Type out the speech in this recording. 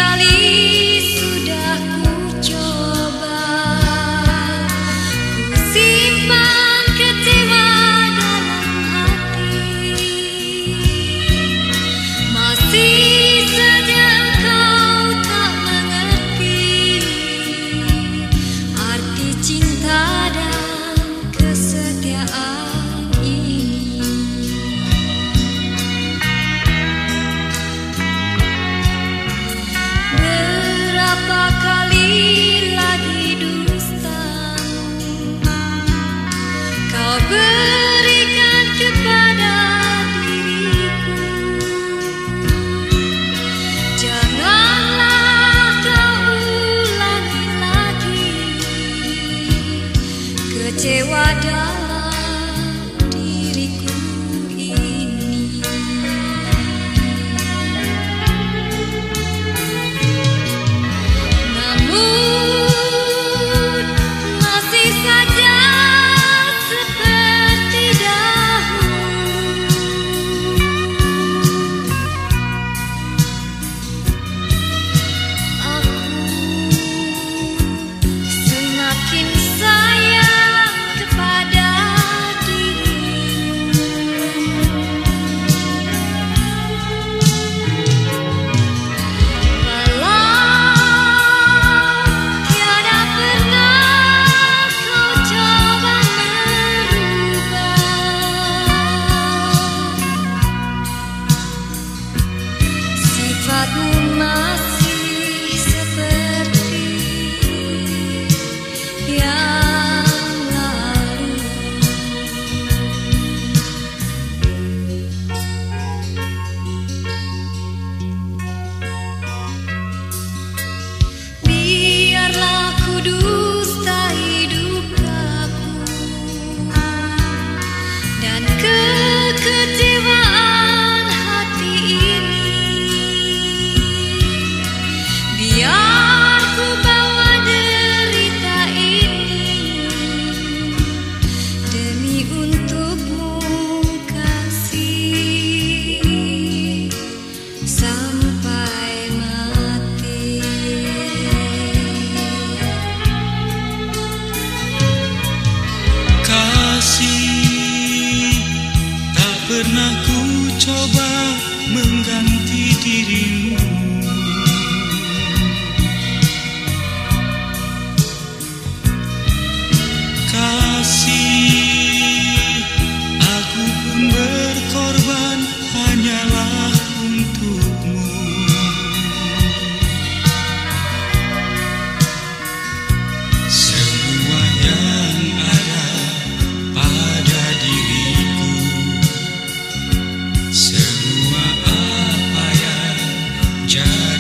Berikan kepada diriku, janganlah kau ulangi lagi kecewa dalam diriku ini. Namun masih saja sifatmu masih seperti yang lalu. Biarlah ku dusta hidup aku dan kekecewaan hati ini. Biar ku bawa derita ini demi untukmu kasih sampai mati. Kasih tak pernah ku coba mengganti dirimu. Kasih, aku pun berkorban hanyalah untukmu. Semua yang ada pada diriku, semua apa yang jadi